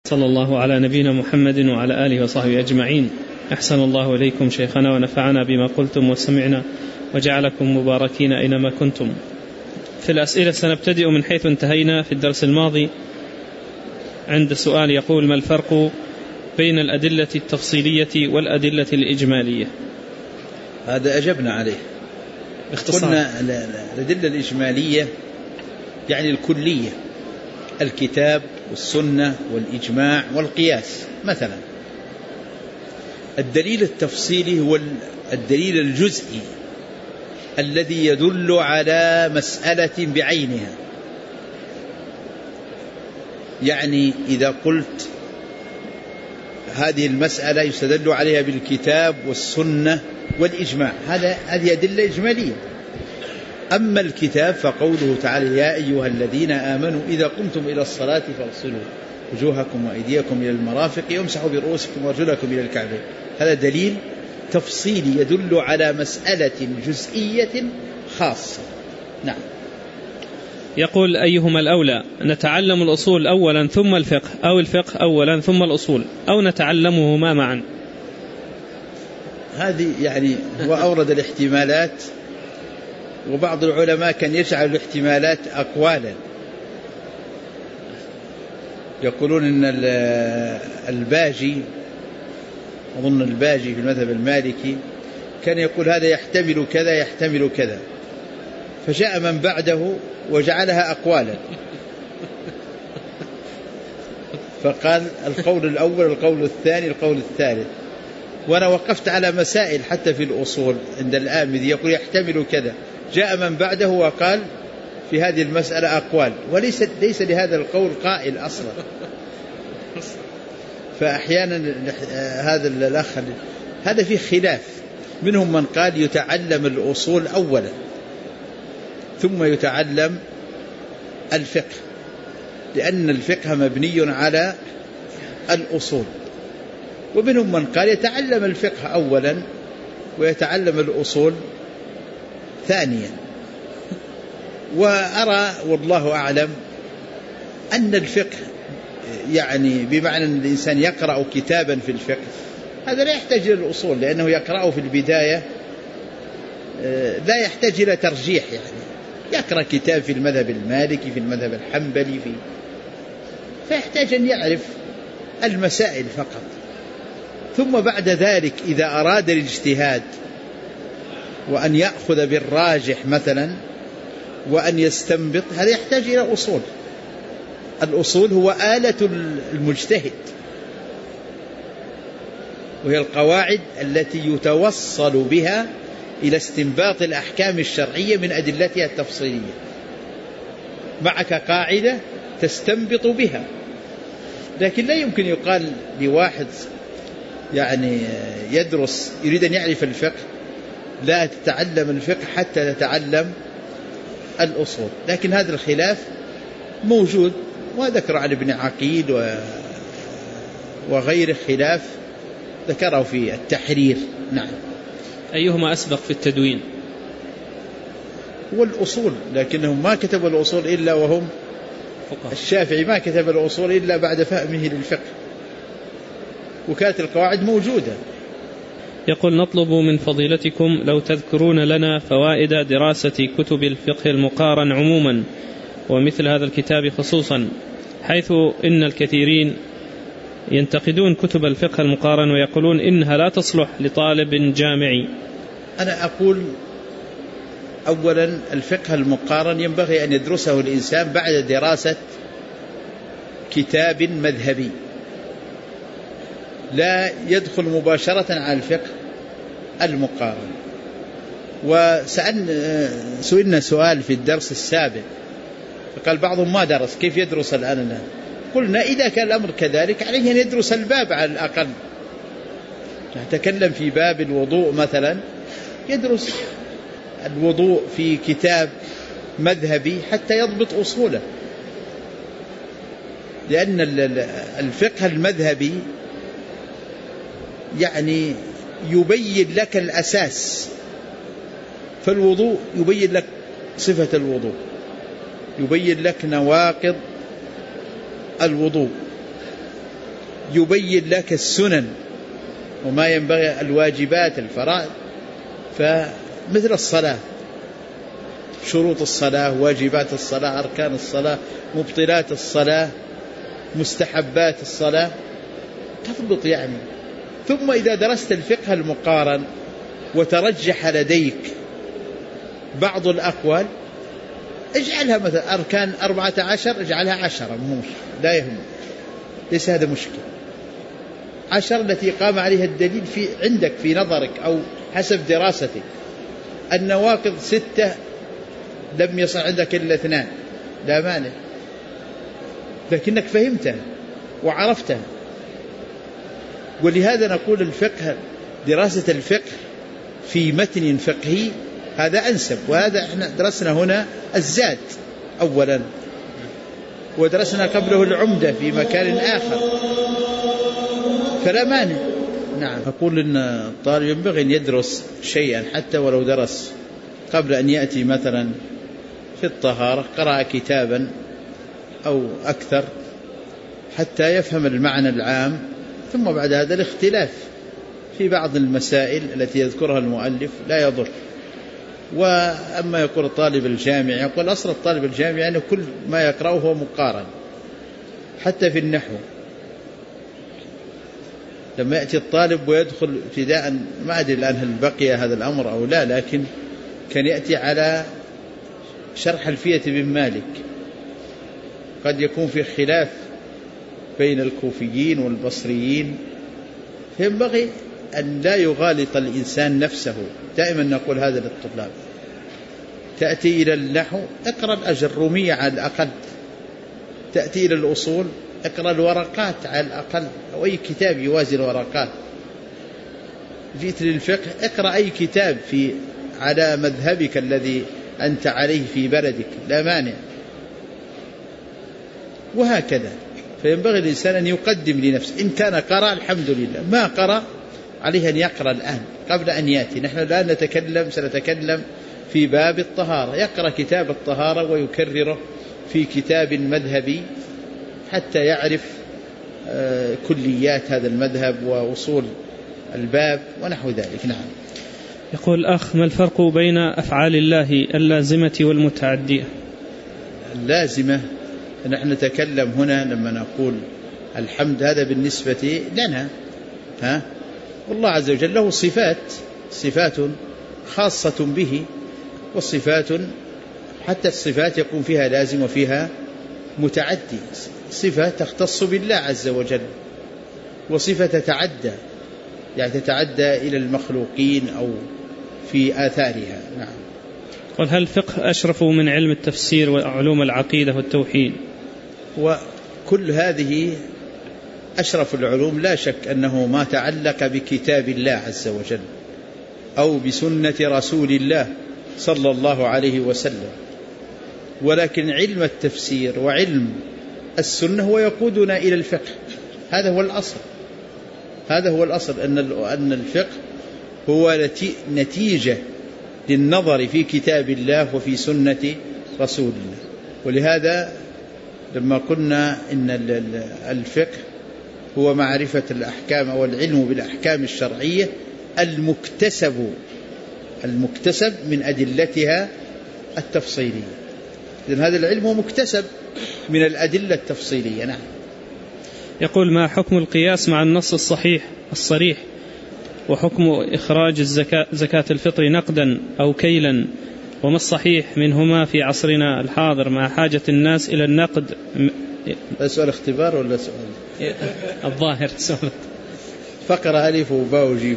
صلى الله على نبينا محمد وعلى آله وصحبه أجمعين. أحسن الله إليكم شيخنا ونفعنا بما قلتم وسمعنا وجعلكم مباركين أينما كنتم. في الأسئلة سنبتدئ من حيث انتهينا في الدرس الماضي عند سؤال يقول: ما الفرق بين الأدلة التفصيلية والأدلة الإجمالية؟ هذا أجبنا عليه باختصار. قلنا الأدلة الإجمالية يعني الكلية، الكتاب والسنة والإجماع والقياس مثلا. الدليل التفصيلي هو الدليل الجزئي الذي يدل على مسألة بعينها. يعني إذا قلت هذه المسألة يستدل عليها بالكتاب والسنة والإجماع، هذه أدلة إجمالية. أما الكتاب فقوله تعالى: يا أيها الذين آمنوا إذا قمتم إلى الصلاة فاغسلوا وجوهكم وأيديكم إلى المرافق وامسحوا برؤوسكم وارجلكم إلى الكعبين. هذا دليل تفصيلي يدل على مسألة جزئية خاصة. نعم. يقول: أيهما الأولى، نتعلم الأصول أولا ثم الفقه، أو الفقه أولا ثم الأصول، أو نتعلمهما معا؟ هذه يعني هو أورد الاحتمالات، وبعض العلماء كان يجعل الاحتمالات أقوالا. يقولون إن الباجي، أظن الباجي في المذهب المالكي، كان يقول هذا يحتمل كذا يحتمل كذا، فجاء من بعده وجعلها أقوالا، فقال القول الأول القول الثاني القول الثالث. وأنا وقفت على مسائل حتى في الأصول عند الآمدي يقول يحتمل كذا، جاء من بعده وقال في هذه المسألة أقوال، ليس لهذا القول قائل أصلا. فأحيانا هذا الأخ هذا فيه خلاف، منهم من قال يتعلم الأصول أولا ثم يتعلم الفقه، لأن الفقه مبني على الأصول. ومنهم من قال يتعلم الفقه أولا ويتعلم الأصول ثانيا. وأرى والله أعلم أن الفقه يعني بمعنى أن الإنسان يقرأ كتابا في الفقه، هذا لا يحتاج إلى الأصول، لأنه يقرأه في البداية لا يحتاج إلى ترجيح. يعني يقرأ كتاب في المذهب المالكي في المذهب الحنبلي فيحتاج أن يعرف المسائل فقط. ثم بعد ذلك إذا أراد الاجتهاد وأن يأخذ بالراجح مثلا وأن يستنبط، هذا يحتاج إلى أصول. الأصول هو آلة المجتهد، وهي القواعد التي يتوصل بها إلى استنباط الأحكام الشرعية من أدلتها التفصيلية. معك قاعدة تستنبط بها، لكن لا يمكن يقال لواحد يعني يدرس يريد أن يعرف الفقه لا تتعلم الفقه حتى تتعلم الأصول. لكن هذا الخلاف موجود، وذكر عن ابن عقيل وغيره خلاف ذكره في التحرير. نعم. أيهما أسبق في التدوين؟ هو الأصول، لكنهم ما كتبوا الأصول إلا وهم فقه. الشافعي ما كتب الأصول إلا بعد فهمه للفقه، وكانت القواعد موجودة. يقول: نطلب من فضيلتكم لو تذكرون لنا فوائد دراسة كتب الفقه المقارن عموما ومثل هذا الكتاب خصوصا، حيث إن الكثيرين ينتقدون كتب الفقه المقارن ويقولون إنها لا تصلح لطالب جامعي. أنا أقول أولا الفقه المقارن ينبغي أن يدرسه الإنسان بعد دراسة كتاب مذهبي، لا يدخل مباشرة على الفقه المقارن. سئلنا سؤال في الدرس السابق فقال بعضهم ما درس، كيف يدرس الآن؟ قلنا إذا كان الأمر كذلك عليه أن يدرس الباب على الأقل. نتكلم في باب الوضوء مثلا، يدرس الوضوء في كتاب مذهبي حتى يضبط أصوله، لأن الفقه المذهبي يعني يبين لك الأساس. فالوضوء يبين لك صفة الوضوء، يبين لك نواقض الوضوء، يبين لك السنن وما ينبغي الواجبات الفرائض. فمثل الصلاة، شروط الصلاة، واجبات الصلاة، أركان الصلاة، مبطلات الصلاة، مستحبات الصلاة، تضبط يعني. ثم إذا درست الفقه المقارن وترجح لديك بعض الأقوال اجعلها مثلا أركان 14 اجعلها 10، لا يهم، ليس هذا مشكل. 10 التي قام عليها الدليل في عندك في نظرك أو حسب دراستك. النواقض 6 لم يصل عندك إلا 2، لا مانع، لكنك فهمتها وعرفتها. ولهذا نقول الفقه، دراسة الفقه في متن فقهي هذا أنسب. وهذا احنا درسنا هنا الزاد أولا، ودرسنا قبله العمدة في مكان آخر، فلا مانع. نعم. أقول إن الطالب ينبغي أن يدرس شيئا حتى ولو درس قبل أن يأتي مثلا في الطهارة، قرأ كتابا أو أكثر حتى يفهم المعنى العام، ثم بعد هذا الاختلاف في بعض المسائل التي يذكرها المؤلف لا يضر. وأما يقول طالب الجامع، يقول أصل الطالب الجامع يعني كل ما يقرأه هو مقارن، حتى في النحو. لما يأتي الطالب ويدخل ابتداء، ما أدري الآن هل بقي هذا الأمر أو لا، لكن كان يأتي على شرح ألفية بن مالك، قد يكون في خلاف بين الكوفيين والبصريين، فينبغي أن لا يغالط الإنسان نفسه. دائما نقول هذا للطلاب، تأتي إلى النحو اقرأ الأجرومية على الأقل، تأتي إلى الأصول اقرأ الورقات على الأقل، أو أي كتاب يوازي الورقات. جئت للفقه اقرأ أي كتاب على مذهبك الذي أنت عليه في بلدك، لا مانع. وهكذا. فينبغي الإنسان أن يقدم لنفسه، إن كان قرأ الحمد لله، ما قرأ عليه أن يقرأ الآن قبل أن يأتي. نحن الآن سنتكلم في باب الطهارة، يقرأ كتاب الطهارة ويكرره في كتاب مذهبي حتى يعرف كليات هذا المذهب ووصول الباب ونحو ذلك. نعم. يقول الأخ: ما الفرق بين أفعال الله اللازمة والمتعدية؟ اللازمة نحن نتكلم هنا لما نقول الحمد، هذا بالنسبة لنا، والله عز وجل له صفات خاصة به، والصفات حتى الصفات يكون فيها لازم وفيها متعدي. صفة تختص بالله عز وجل، وصفة تتعدى، يعني تتعدى إلى المخلوقين أو في آثارها. نعم. وهل الفقه أشرف من علم التفسير وعلوم العقيدة والتوحيد؟ وكل هذه أشرف العلوم، لا شك أنه ما تعلق بكتاب الله عز وجل أو بسنة رسول الله صلى الله عليه وسلم. ولكن علم التفسير وعلم السنة هو يقودنا إلى الفقه. هذا هو الأصل أن الفقه هو نتيجة للنظر في كتاب الله وفي سنة رسول الله. ولهذا لما قلنا إن الفقه هو معرفة الأحكام أو العلم بالأحكام الشرعية المكتسب من أدلتها التفصيلية. إذن هذا العلم مكتسب من الأدلة التفصيلية. نعم. يقول: ما حكم القياس مع النص الصريح، وحكم إخراج زكاة الفطر نقدا أو كيلا، وما الصحيح منهما في عصرنا الحاضر مع حاجة الناس إلى النقد؟ سؤال اختبار ولا سؤال؟ الظاهر سؤال. فقرة ألف وباء وجيم.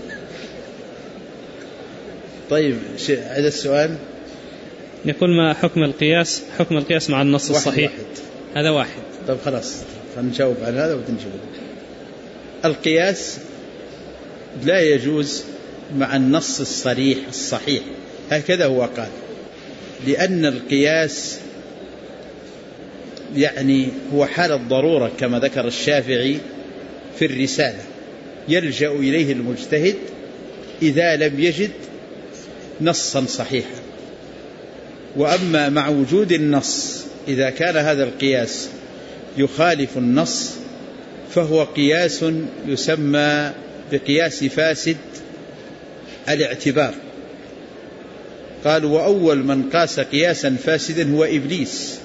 طيب، هذا السؤال. يقول: ما حكم القياس مع النص الصحيح؟ هذا واحد. طيب خلاص، نجاوب على هذا وتنجاوب. القياس لا يجوز مع النص الصحيح، هكذا هو قال، لأن القياس يعني هو حال الضرورة كما ذكر الشافعي في الرسالة، يلجأ إليه المجتهد إذا لم يجد نصا صحيحا. وأما مع وجود النص، إذا كان هذا القياس يخالف النص فهو قياس يسمى بقياس فاسد الاعتبار. قالوا وأول من قاس قياسا فاسدا هو إبليس،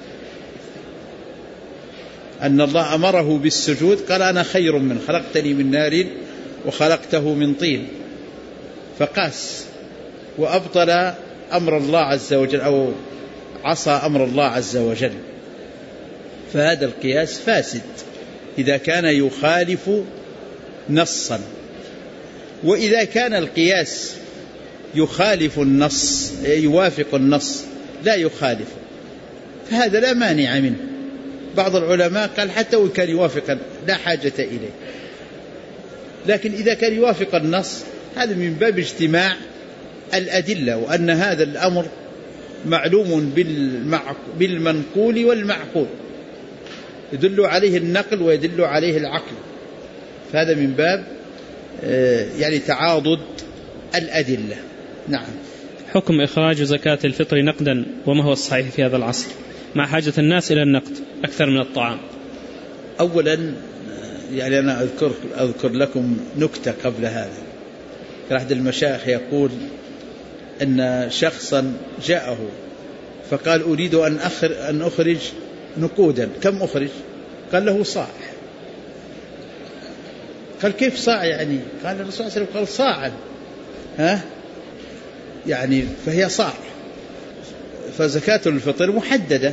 أن الله أمره بالسجود قال أنا خير منه، خلقتني من نار وخلقته من طين، فقاس وأبطل أمر الله عز وجل أو عصى أمر الله عز وجل. فهذا القياس فاسد إذا كان يخالف نصا. وإذا كان القياس يخالف النص يوافق النص لا يخالف، فهذا لا مانع منه. بعض العلماء قال حتى وإن كان يوافق لا حاجة إليه، لكن إذا كان يوافق النص هذا من باب اجتماع الأدلة، وأن هذا الأمر معلوم بالمنقول والمعقول، يدل عليه النقل ويدل عليه العقل، فهذا من باب يعني تعاضد الأدلة. نعم. حكم إخراج زكاة الفطر نقدا، وما هو الصحيح في هذا العصر مع حاجة الناس إلى النقد أكثر من الطعام؟ أولا يعني أنا أذكر لكم نكتة قبل هذا. أحد المشايخ يقول أن شخصا جاءه فقال أريد أن أخرج نقودا، كم أخرج؟ قال له صاع. قال كيف صاع يعني؟ قال الرسول صلى الله عليه وسلم قال صاعا، يعني فهي صاع، فزكاة الفطر محددة،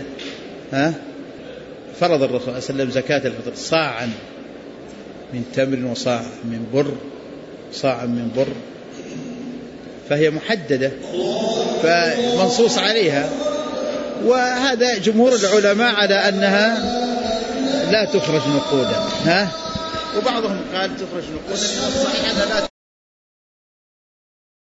فرض الرسول صلى الله عليه وسلم زكاة الفطر صاعا من تمر وصاع من بر، صاعا من بر، فهي محددة فمنصوص عليها. وهذا جمهور العلماء على أنها لا تخرج نقودا، وبعضهم قال تخرج نقودا، الصحيح أنها لا